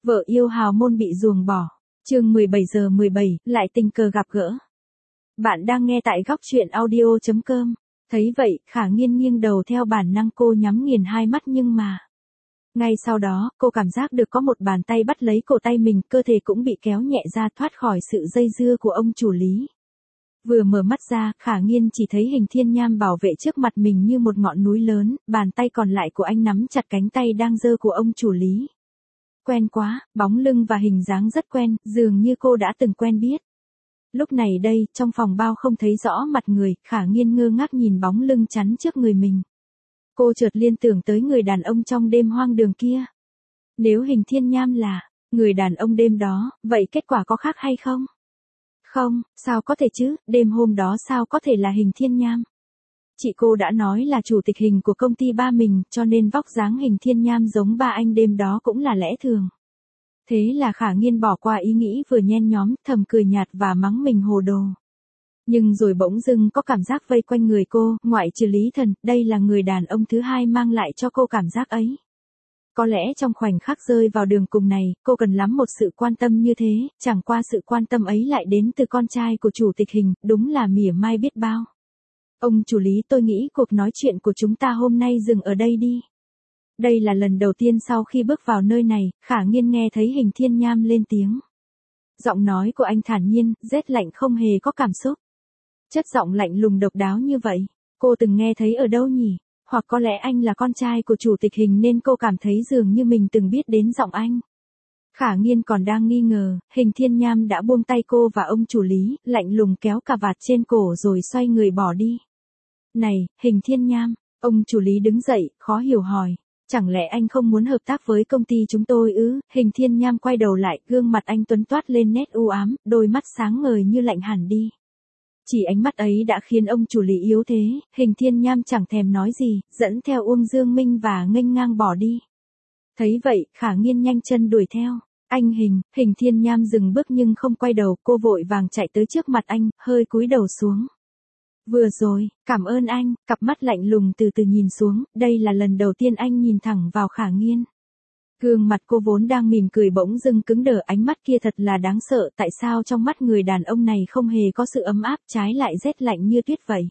Vợ yêu hào môn bị ruồng bỏ. Chương 17:17, lại tình cờ gặp gỡ. Bạn đang nghe tại góc truyện audio.com. Thấy vậy, Khả Nghiên nghiêng đầu theo bản năng cô nhắm nghiền hai mắt nhưng mà. Ngay sau đó, cô cảm giác được có một bàn tay bắt lấy cổ tay mình, cơ thể cũng bị kéo nhẹ ra thoát khỏi sự dây dưa của ông chủ Lý. Vừa mở mắt ra, Khả Nghiên chỉ thấy Hình Thiên Nham bảo vệ trước mặt mình như một ngọn núi lớn, bàn tay còn lại của anh nắm chặt cánh tay đang giơ của ông chủ Lý. Quen quá, bóng lưng và hình dáng rất quen, dường như cô đã từng quen biết. Lúc này đây, trong phòng bao không thấy rõ mặt người, Khả Nghiên ngơ ngác nhìn bóng lưng chắn trước người mình. Cô chợt liên tưởng tới người đàn ông trong đêm hoang đường kia. Nếu Hình Thiên Nham là người đàn ông đêm đó, vậy kết quả có khác hay không? Không, sao có thể chứ, đêm hôm đó sao có thể là Hình Thiên Nham? Chị cô đã nói là chủ tịch Hình của công ty ba mình, cho nên vóc dáng Hình Thiên Nham giống ba anh đêm đó cũng là lẽ thường. Thế là Khả Nghiên bỏ qua ý nghĩ vừa nhen nhóm, thầm cười nhạt và mắng mình hồ đồ. Nhưng rồi bỗng dưng có cảm giác vây quanh người cô, ngoại trừ Lý Thần, đây là người đàn ông thứ hai mang lại cho cô cảm giác ấy. Có lẽ trong khoảnh khắc rơi vào đường cùng này, cô cần lắm một sự quan tâm như thế, chẳng qua sự quan tâm ấy lại đến từ con trai của chủ tịch Hình, đúng là mỉa mai biết bao. Ông chủ Lý, tôi nghĩ cuộc nói chuyện của chúng ta hôm nay dừng ở đây đi. Đây là lần đầu tiên sau khi bước vào nơi này, Khả Nghiên nghe thấy Hình Thiên Nham lên tiếng. Giọng nói của anh thản nhiên, rét lạnh không hề có cảm xúc. Chất giọng lạnh lùng độc đáo như vậy, cô từng nghe thấy ở đâu nhỉ? Hoặc có lẽ anh là con trai của chủ tịch Hình nên cô cảm thấy dường như mình từng biết đến giọng anh. Khả Nghiên còn đang nghi ngờ, Hình Thiên Nham đã buông tay cô và ông chủ Lý, lạnh lùng kéo cà vạt trên cổ rồi xoay người bỏ đi. Này, Hình Thiên Nham, ông chủ Lý đứng dậy, khó hiểu hỏi. Chẳng lẽ anh không muốn hợp tác với công ty chúng tôi ư? Hình Thiên Nham quay đầu lại, gương mặt anh tuấn toát lên nét u ám, đôi mắt sáng ngời như lạnh hẳn đi. Chỉ ánh mắt ấy đã khiến ông chủ Lý yếu thế, Hình Thiên Nham chẳng thèm nói gì, dẫn theo Uông Dương Minh và nghênh ngang bỏ đi. Thấy vậy, Khả Nghiên nhanh chân đuổi theo. Anh Hình Thiên Nham dừng bước nhưng không quay đầu, cô vội vàng chạy tới trước mặt anh, hơi cúi đầu xuống. Vừa rồi, cảm ơn anh, cặp mắt lạnh lùng từ từ nhìn xuống, đây là lần đầu tiên anh nhìn thẳng vào Khả Nghiên. Gương mặt cô vốn đang mỉm cười bỗng dưng cứng đờ, ánh mắt kia thật là đáng sợ, tại sao trong mắt người đàn ông này không hề có sự ấm áp, trái lại rét lạnh như tuyết vậy.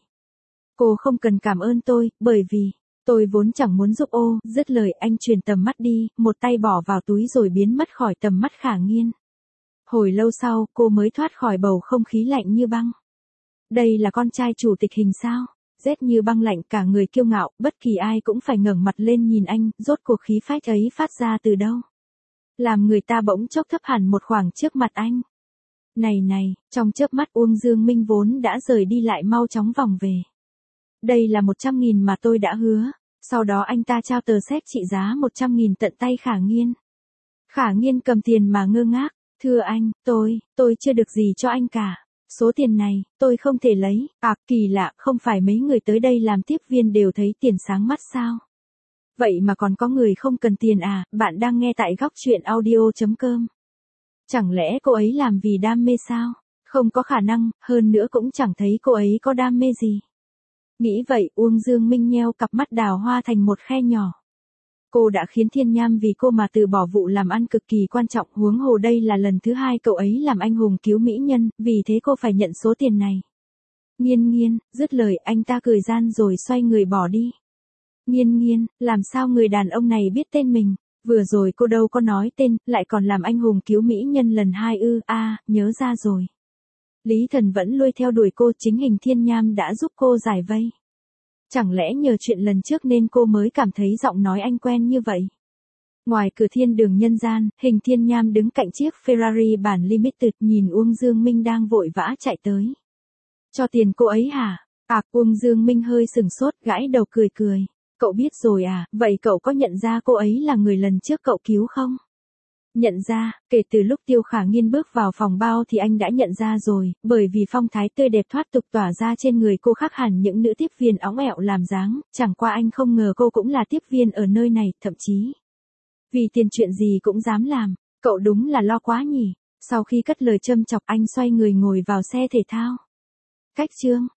Cô không cần cảm ơn tôi, bởi vì, tôi vốn chẳng muốn giúp ô, dứt lời anh chuyển tầm mắt đi, một tay bỏ vào túi rồi biến mất khỏi tầm mắt Khả Nghiên. Hồi lâu sau, cô mới thoát khỏi bầu không khí lạnh như băng. Đây là con trai chủ tịch Hình sao? Rét như băng lạnh, cả người kiêu ngạo, bất kỳ ai cũng phải ngẩng mặt lên nhìn anh, rốt cuộc khí phách ấy phát ra từ đâu? Làm người ta bỗng chốc thấp hẳn một khoảng trước mặt anh. Này, trong chớp mắt Uông Dương Minh vốn đã rời đi lại mau chóng vòng về. Đây là 100.000 mà tôi đã hứa, sau đó anh ta trao tờ séc trị giá 100.000 tận tay Khả Nghiên. Khả Nghiên cầm tiền mà ngơ ngác, thưa anh, tôi chưa được gì cho anh cả. Số tiền này, tôi không thể lấy, kỳ lạ, không phải mấy người tới đây làm tiếp viên đều thấy tiền sáng mắt sao? Vậy mà còn có người không cần tiền à? Bạn đang nghe tại góc truyện audio.com. Chẳng lẽ cô ấy làm vì đam mê sao? Không có khả năng, hơn nữa cũng chẳng thấy cô ấy có đam mê gì. Nghĩ vậy, Uông Dương Minh nheo cặp mắt đào hoa thành một khe nhỏ. Cô đã khiến Thiên Nham vì cô mà từ bỏ vụ làm ăn cực kỳ quan trọng, huống hồ đây là lần thứ hai cậu ấy làm anh hùng cứu mỹ nhân, vì thế cô phải nhận số tiền này. Nghiên, dứt lời anh ta cười gian rồi xoay người bỏ đi. Nghiên, làm sao người đàn ông này biết tên mình? Vừa rồi cô đâu có nói tên, lại còn làm anh hùng cứu mỹ nhân lần hai ư? Nhớ ra rồi. Lý Thần vẫn lôi theo đuổi cô, chính Hình Thiên Nham đã giúp cô giải vây. Chẳng lẽ nhờ chuyện lần trước nên cô mới cảm thấy giọng nói anh quen như vậy? Ngoài cửa thiên đường nhân gian, Hình Thiên Nham đứng cạnh chiếc Ferrari bản Limited nhìn Uông Dương Minh đang vội vã chạy tới. Cho tiền cô ấy hả? Uông Dương Minh hơi sừng sốt, gãi đầu cười. Cậu biết rồi à, vậy cậu có nhận ra cô ấy là người lần trước cậu cứu không? Nhận ra, kể từ lúc Tiêu Khả Nghiên bước vào phòng bao thì anh đã nhận ra rồi, bởi vì phong thái tươi đẹp thoát tục tỏa ra trên người cô khác hẳn những nữ tiếp viên óng ẹo làm dáng, chẳng qua anh không ngờ cô cũng là tiếp viên ở nơi này, thậm chí. Vì tiền chuyện gì cũng dám làm, cậu đúng là lo quá nhỉ. Sau khi cất lời châm chọc anh xoay người ngồi vào xe thể thao. Cách chương.